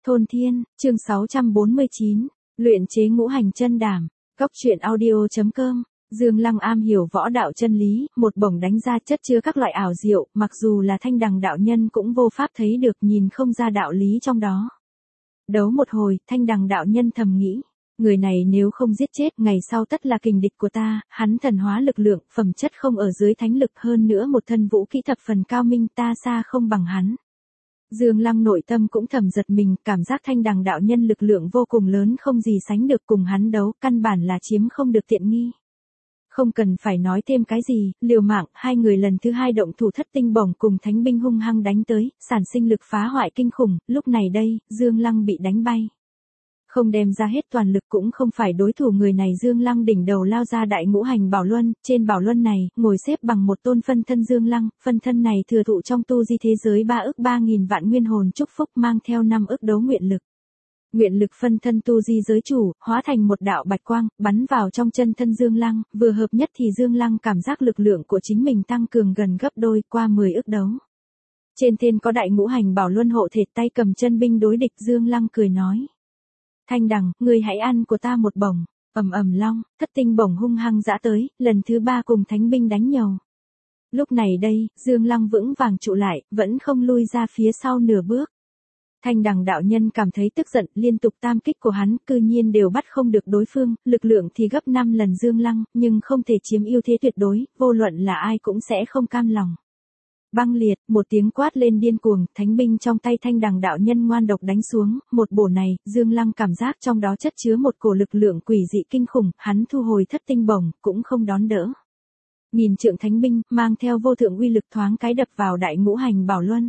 Thôn Thiên, chương 649, luyện chế ngũ hành chân đảm, Cốc truyện audio.com. Dương Lăng am hiểu võ đạo chân lý, một bổng đánh ra chất chứa các loại ảo diệu, mặc dù là Thanh Đằng đạo nhân cũng vô pháp thấy được, nhìn không ra đạo lý trong đó. Đấu một hồi, Thanh Đằng đạo nhân thầm nghĩ, người này nếu không giết chết, ngày sau tất là kình địch của ta, hắn thần hóa lực lượng, phẩm chất không ở dưới thánh lực, hơn nữa một thân vũ kỹ thập phần cao minh, ta xa không bằng hắn. Dương Lăng nội tâm cũng thầm giật mình, cảm giác Thanh Đằng đạo nhân lực lượng vô cùng lớn, không gì sánh được, cùng hắn đấu, căn bản là chiếm không được tiện nghi. Không cần phải nói thêm cái gì, liều mạng, hai người lần thứ hai động thủ, thất tinh bổng cùng thánh binh hung hăng đánh tới, sản sinh lực phá hoại kinh khủng, lúc này đây, Dương Lăng bị đánh bay. Không đem ra hết toàn lực cũng không phải đối thủ người này. Dương Lăng đỉnh đầu lao ra đại ngũ hành bảo luân, trên bảo luân này, ngồi xếp bằng một tôn phân thân Dương Lăng, phân thân này thừa thụ trong tu di thế giới 3.000 vạn nguyên hồn chúc phúc, mang theo 5 ức đấu nguyện lực. Nguyện lực phân thân tu di giới chủ, hóa thành một đạo bạch quang, bắn vào trong chân thân Dương Lăng, vừa hợp nhất thì Dương Lăng cảm giác lực lượng của chính mình tăng cường gần gấp đôi, qua 10 ức đấu. Trên thiên có đại ngũ hành bảo luân hộ thể, tay cầm chân binh đối địch. Dương Lăng cười nói: Thanh Đằng, ngươi hãy ăn của ta một bổng. Ầm ầm long, thất tinh bổng hung hăng giã tới, lần thứ 3 cùng thánh binh đánh nhau. Lúc này đây, Dương Lăng vững vàng trụ lại, vẫn không lui ra phía sau nửa bước. Thanh Đằng đạo nhân cảm thấy tức giận, liên tục tam kích của hắn cư nhiên đều bắt không được đối phương, lực lượng thì gấp 5 lần Dương Lăng, nhưng không thể chiếm ưu thế tuyệt đối, vô luận là ai cũng sẽ không cam lòng. Băng liệt, một tiếng quát lên điên cuồng, thánh binh trong tay Thanh Đằng đạo nhân ngoan độc đánh xuống, một bổ này, Dương Lăng cảm giác trong đó chất chứa một cổ lực lượng quỷ dị kinh khủng, hắn thu hồi thất tinh bổng, cũng không đón đỡ. Nghìn trượng thánh binh, mang theo vô thượng uy lực thoáng cái đập vào đại ngũ hành bảo luân.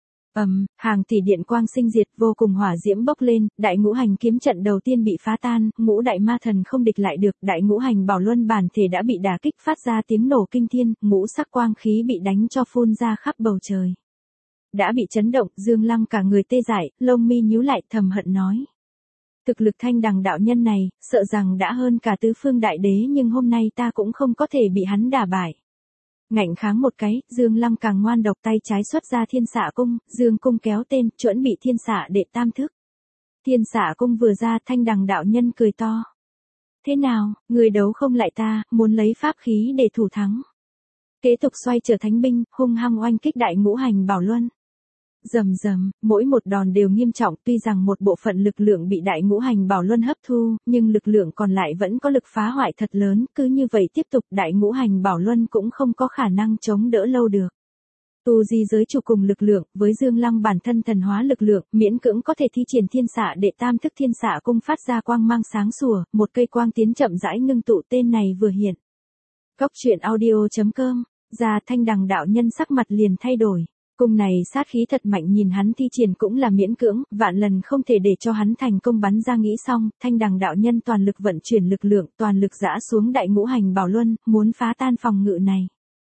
Hàng tỷ điện quang sinh diệt, vô cùng hỏa diễm bốc lên, đại ngũ hành kiếm trận đầu tiên bị phá tan, ngũ đại ma thần không địch lại được, đại ngũ hành bảo luân bản thể đã bị đả kích, phát ra tiếng nổ kinh thiên, ngũ sắc quang khí bị đánh cho phun ra khắp bầu trời. Đã bị chấn động, Dương Lăng cả người tê dại, lông mi nhíu lại, thầm hận nói: thực lực Thanh Đằng đạo nhân này, sợ rằng đã hơn cả tứ phương đại đế, nhưng hôm nay ta cũng không có thể bị hắn đả bại. Ngạnh kháng một cái, Dương Lăng càng ngoan độc, tay trái xuất ra thiên xạ cung, Dương cung kéo tên, chuẩn bị thiên xạ đệ tam thức. Thiên xạ cung vừa ra, Thanh Đằng đạo nhân cười to: thế nào, người đấu không lại ta, muốn lấy pháp khí để thủ thắng. Kế tục xoay trở thánh binh, hung hăng oanh kích đại ngũ hành bảo luân. Rầm rầm, mỗi một đòn đều nghiêm trọng, tuy rằng một bộ phận lực lượng bị đại ngũ hành bảo luân hấp thu, nhưng lực lượng còn lại vẫn có lực phá hoại thật lớn, cứ như vậy tiếp tục đại ngũ hành bảo luân cũng không có khả năng chống đỡ lâu được. Tu di giới chủ cùng lực lượng, với Dương Lăng bản thân thần hóa lực lượng, miễn cưỡng có thể thi triển thiên xạ đệ tam thức. Thiên xạ cung phát ra quang mang sáng sủa, một cây quang tiến chậm rãi ngưng tụ, tên này vừa hiện. Cốc truyện audio.com, ra Thanh Đằng đạo nhân sắc mặt liền thay đổi. Cung này sát khí thật mạnh, nhìn hắn thi triển cũng là miễn cưỡng, vạn lần không thể để cho hắn thành công bắn ra. Nghĩ xong, Thanh Đằng đạo nhân toàn lực vận chuyển lực lượng, toàn lực giã xuống đại ngũ hành bảo luân, muốn phá tan phòng ngự này.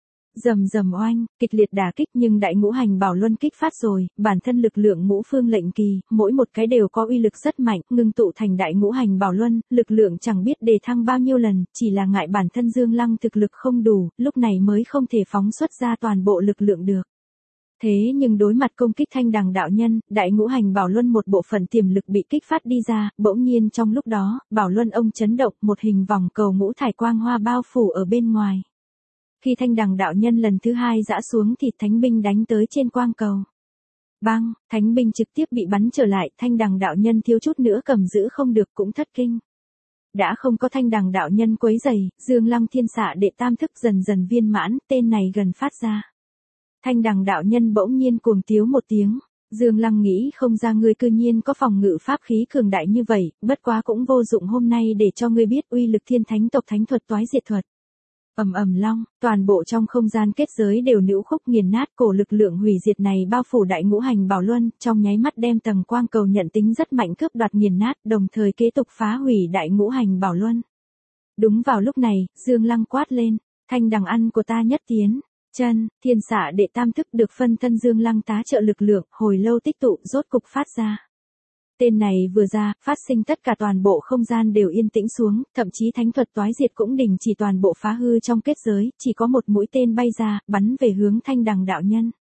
Rầm rầm oanh, kịch liệt đả kích, nhưng đại ngũ hành bảo luân kích phát rồi, bản thân lực lượng ngũ phương lệnh kỳ, mỗi một cái đều có uy lực rất mạnh, ngưng tụ thành đại ngũ hành bảo luân, lực lượng chẳng biết đề thăng bao nhiêu lần, chỉ là ngại bản thân Dương Lăng thực lực không đủ, lúc này mới không thể phóng xuất ra toàn bộ lực lượng được. Thế nhưng đối mặt công kích Thanh Đằng đạo nhân, đại ngũ hành bảo luân một bộ phận tiềm lực bị kích phát đi ra, bỗng nhiên trong lúc đó, bảo luân ông chấn động, một hình vòng cầu ngũ thải quang hoa bao phủ ở bên ngoài. Khi Thanh Đằng đạo nhân lần thứ 2 giã xuống thì thánh binh đánh tới trên quang cầu. Bang, thánh binh trực tiếp bị bắn trở lại, Thanh Đằng đạo nhân thiếu chút nữa cầm giữ không được, cũng thất kinh. Đã không có Thanh Đằng đạo nhân quấy rầy, Dương Lăng thiên xạ đệ tam thức dần dần viên mãn, tên này gần phát ra. Thanh Đằng đạo nhân bỗng nhiên cuồng tiếu một tiếng. Dương Lăng nghĩ không ra ngươi cư nhiên có phòng ngự pháp khí cường đại như vậy, bất quá cũng vô dụng, hôm nay để cho ngươi biết uy lực thiên thánh tộc thánh thuật toái diệt thuật. Ầm ầm long, toàn bộ trong không gian kết giới đều nữu khúc nghiền nát, cổ lực lượng hủy diệt này bao phủ đại ngũ hành bảo luân, trong nháy mắt đem tầng quang cầu nhận tính rất mạnh cướp đoạt nghiền nát, đồng thời kế tục phá hủy đại ngũ hành bảo luân. Đúng vào lúc này, Dương Lăng quát lên: Thanh Đằng ăn của ta nhất tiến. Chân, thiên xạ đệ tam thức được phân thân Dương Lăng tá trợ lực lượng, hồi lâu tích tụ, rốt cục phát ra. Tên này vừa ra, phát sinh tất cả toàn bộ không gian đều yên tĩnh xuống, thậm chí thánh thuật toái diệt cũng đình chỉ, toàn bộ phá hư trong kết giới, chỉ có một mũi tên bay ra, bắn về hướng Thanh Đằng đạo nhân.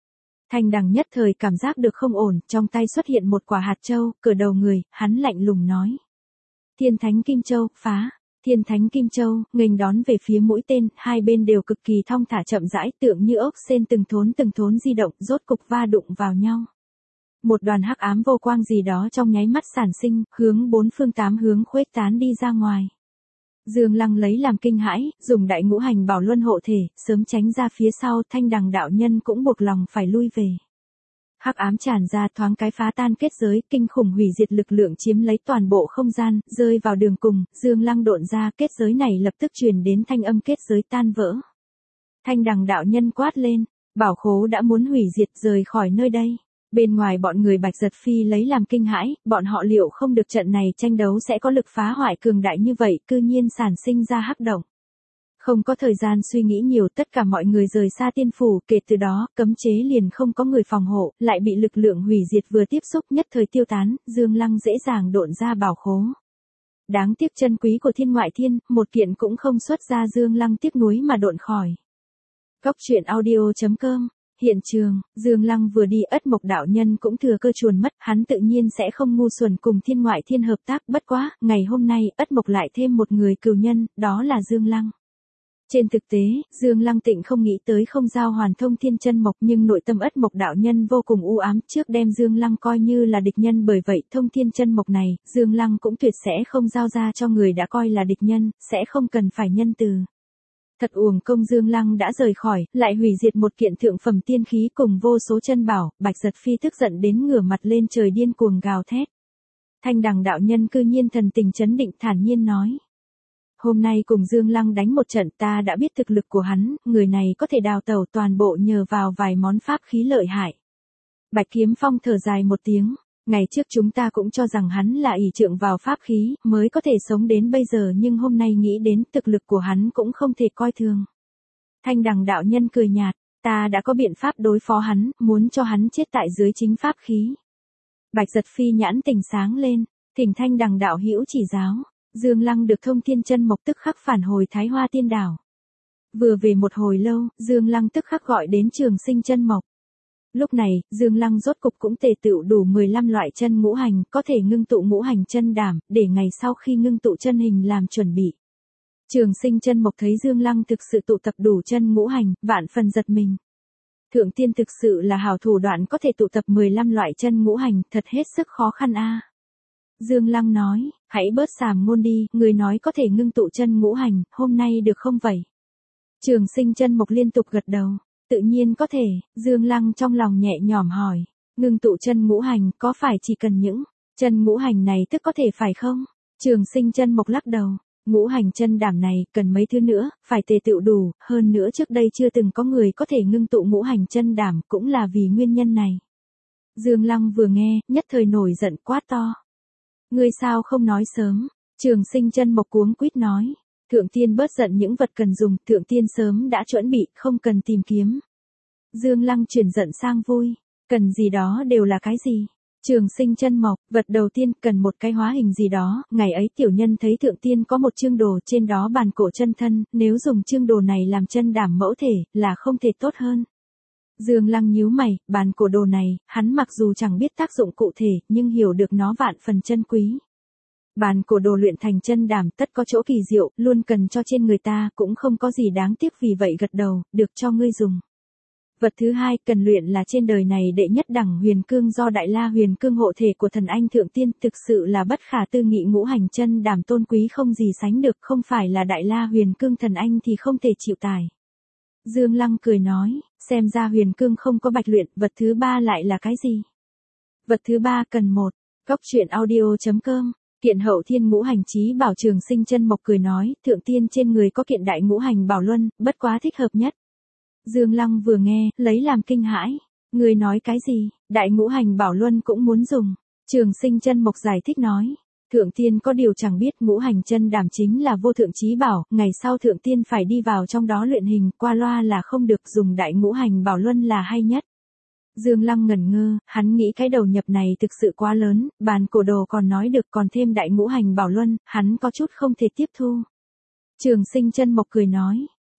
Thanh Đằng nhất thời cảm giác được không ổn, trong tay xuất hiện một quả hạt châu, cờ đầu người, hắn lạnh lùng nói. Thiên Thánh Kim Châu, phá. Thiên Thánh Kim Châu, nghênh đón về phía mũi tên, hai bên đều cực kỳ thong thả chậm rãi, tựa như ốc sên từng thốn di động, rốt cục va đụng vào nhau. Một đoàn hắc ám vô quang gì đó trong nháy mắt sản sinh, hướng bốn phương tám hướng khuếch tán đi ra ngoài. Dương Lăng lấy làm kinh hãi, dùng đại ngũ hành bảo luân hộ thể, sớm tránh ra phía sau, Thanh Đằng đạo nhân cũng buộc lòng phải lui về. Hắc ám tràn ra thoáng cái phá tan kết giới, kinh khủng hủy diệt lực lượng chiếm lấy toàn bộ không gian, rơi vào đường cùng, Dương Lăng độn ra, kết giới này lập tức truyền đến thanh âm kết giới tan vỡ. Thanh Đằng đạo nhân quát lên, bảo khố đã muốn hủy diệt, rời khỏi nơi đây. Bên ngoài bọn người Bạch Giật Phi lấy làm kinh hãi, bọn họ liệu không được trận này tranh đấu sẽ có lực phá hoại cường đại như vậy, cư nhiên sản sinh ra hắc động. Không có thời gian suy nghĩ nhiều, tất cả mọi người rời xa tiên phủ, kể từ đó, cấm chế liền không có người phòng hộ, lại bị lực lượng hủy diệt vừa tiếp xúc nhất thời tiêu tán, Dương Lăng dễ dàng độn ra bảo khố. Đáng tiếc chân quý của Thiên Ngoại Thiên, một kiện cũng không xuất ra, Dương Lăng tiếc nuối mà độn khỏi. Cốc truyện audio.com. Hiện trường, Dương Lăng vừa đi, Ất Mộc đạo nhân cũng thừa cơ chuồn mất, hắn tự nhiên sẽ không ngu xuẩn cùng Thiên Ngoại Thiên hợp tác, bất quá, ngày hôm nay, Ất Mộc lại thêm một người cừu nhân, đó là Dương Lăng. Trên thực tế, Dương Lăng Tịnh không nghĩ tới không giao hoàn thông thiên chân mộc, nhưng nội tâm Ất Mộc đạo nhân vô cùng u ám, trước đem Dương Lăng coi như là địch nhân, bởi vậy thông thiên chân mộc này, Dương Lăng cũng tuyệt sẽ không giao ra cho người đã coi là địch nhân, sẽ không cần phải nhân từ. Thật uổng công Dương Lăng đã rời khỏi, lại hủy diệt một kiện thượng phẩm tiên khí cùng vô số chân bảo, Bạch Giật Phi tức giận đến ngửa mặt lên trời điên cuồng gào thét. Thanh Đằng đạo nhân cư nhiên thần tình trấn định thản nhiên nói. Hôm nay cùng Dương Lăng đánh một trận, ta đã biết thực lực của hắn, người này có thể đào tẩu toàn bộ nhờ vào vài món pháp khí lợi hại. Bạch Kiếm Phong thở dài một tiếng, ngày trước chúng ta cũng cho rằng hắn là ỷ trượng vào pháp khí, mới có thể sống đến bây giờ, nhưng hôm nay nghĩ đến thực lực của hắn cũng không thể coi thường. Thanh Đằng đạo nhân cười nhạt, ta đã có biện pháp đối phó hắn, muốn cho hắn chết tại dưới chính pháp khí. Bạch Giật Phi nhãn tình sáng lên, thỉnh Thanh Đằng đạo hữu chỉ giáo. Dương Lăng được thông thiên chân mộc tức khắc phản hồi Thái Hoa Tiên Đảo. Vừa về một hồi lâu, Dương Lăng tức khắc gọi đến Trường Sinh chân mộc. Lúc này, Dương Lăng rốt cục cũng tề tựu đủ 15 loại chân ngũ hành, có thể ngưng tụ ngũ hành chân đảm, để ngày sau khi ngưng tụ chân hình làm chuẩn bị. Trường Sinh chân mộc thấy Dương Lăng thực sự tụ tập đủ chân ngũ hành, vạn phần giật mình. Thượng tiên thực sự là hảo thủ đoạn, có thể tụ tập 15 loại chân ngũ hành, thật hết sức khó khăn a. Dương Lăng nói, hãy bớt sàm ngôn đi, người nói có thể ngưng tụ chân ngũ hành, hôm nay được không vậy? Trường Sinh chân mộc liên tục gật đầu, tự nhiên có thể, Dương Lăng trong lòng nhẹ nhõm hỏi, ngưng tụ chân ngũ hành có phải chỉ cần những chân ngũ hành này tức có thể phải không? Trường Sinh chân mộc lắc đầu, ngũ hành chân đảm này cần mấy thứ nữa, phải tề tựu đủ, hơn nữa trước đây chưa từng có người có thể ngưng tụ ngũ hành chân đảm, cũng là vì nguyên nhân này. Dương Lăng vừa nghe, nhất thời nổi giận quát to. Ngươi sao không nói sớm? Trường Sinh chân mộc cuống quýt nói. Thượng tiên bớt giận, những vật cần dùng, thượng tiên sớm đã chuẩn bị, không cần tìm kiếm. Dương Lăng chuyển giận sang vui. Cần gì đó đều là cái gì? Trường Sinh chân mộc, vật đầu tiên cần một cái hóa hình gì đó, ngày ấy tiểu nhân thấy thượng tiên có một chương đồ, trên đó bàn cổ chân thân, nếu dùng chương đồ này làm chân đảm mẫu thể, là không thể tốt hơn. Dương Lăng nhíu mày, bàn cổ đồ này, hắn mặc dù chẳng biết tác dụng cụ thể, nhưng hiểu được nó vạn phần chân quý. Bàn cổ đồ luyện thành chân đảm tất có chỗ kỳ diệu, luôn cần cho trên người ta, cũng không có gì đáng tiếc, vì vậy gật đầu, được cho ngươi dùng. Vật thứ hai cần luyện là trên đời này đệ nhất đẳng huyền cương, do Đại La huyền cương hộ thể của thần anh thượng tiên, thực sự là bất khả tư nghị, ngũ hành chân đảm tôn quý không gì sánh được, không phải là Đại La huyền cương thần anh thì không thể chịu tải. Dương Lăng cười nói, xem ra huyền cương không có bạch luyện, vật thứ ba lại là cái gì? Vật thứ ba cần một. Cốc truyện audio.com. Kiện hậu thiên ngũ hành chí bảo. Trường Sinh chân mộc cười nói, thượng tiên trên người có kiện đại ngũ hành bảo luân, bất quá thích hợp nhất. Dương Lăng vừa nghe, lấy làm kinh hãi. Người nói cái gì? Đại ngũ hành bảo luân cũng muốn dùng. Trường Sinh chân mộc giải thích nói. Thượng tiên có điều chẳng biết, ngũ hành chân đảm chính là vô thượng chí bảo, ngày sau thượng tiên phải đi vào trong đó luyện hình, qua loa là không được, dùng đại ngũ hành bảo luân là hay nhất. Dương Lăng ngẩn ngơ, hắn nghĩ cái đầu nhập này thực sự quá lớn, bàn cổ đồ còn nói được, còn thêm đại ngũ hành bảo luân, hắn có chút không thể tiếp thu. Trường Sinh chân mộc cười nói,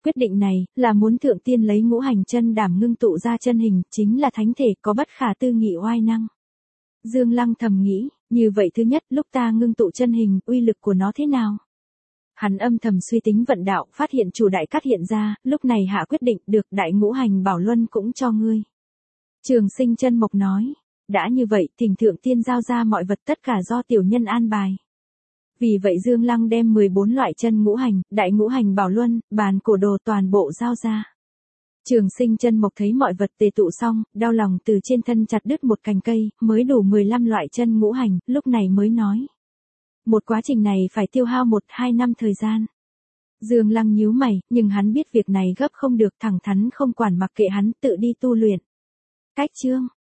quyết định này, là muốn thượng tiên lấy ngũ hành chân đảm ngưng tụ ra chân hình, chính là thánh thể có bất khả tư nghị oai năng. Dương Lăng thầm nghĩ, như vậy thứ nhất, lúc ta ngưng tụ chân hình, uy lực của nó thế nào? Hắn âm thầm suy tính vận đạo, phát hiện chủ đại cát hiện ra, lúc này hạ quyết định, được, đại ngũ hành bảo luân cũng cho ngươi. Trường Sinh Chân Mộc nói, đã như vậy, thỉnh thượng tiên giao ra mọi vật tất cả do tiểu nhân an bài. Vì vậy Dương Lăng đem 14 loại chân ngũ hành, đại ngũ hành bảo luân, bàn cổ đồ toàn bộ giao ra. Trường Sinh Chân Mộc thấy mọi vật tề tụ xong, đau lòng từ trên thân chặt đứt một cành cây, mới đủ 15 loại chân ngũ hành, lúc này mới nói. Một quá trình này phải tiêu hao 1-2 năm thời gian. Dương Lăng nhíu mày, nhưng hắn biết việc này gấp không được, thẳng thắn không quản mặc kệ hắn, tự đi tu luyện. Cách chương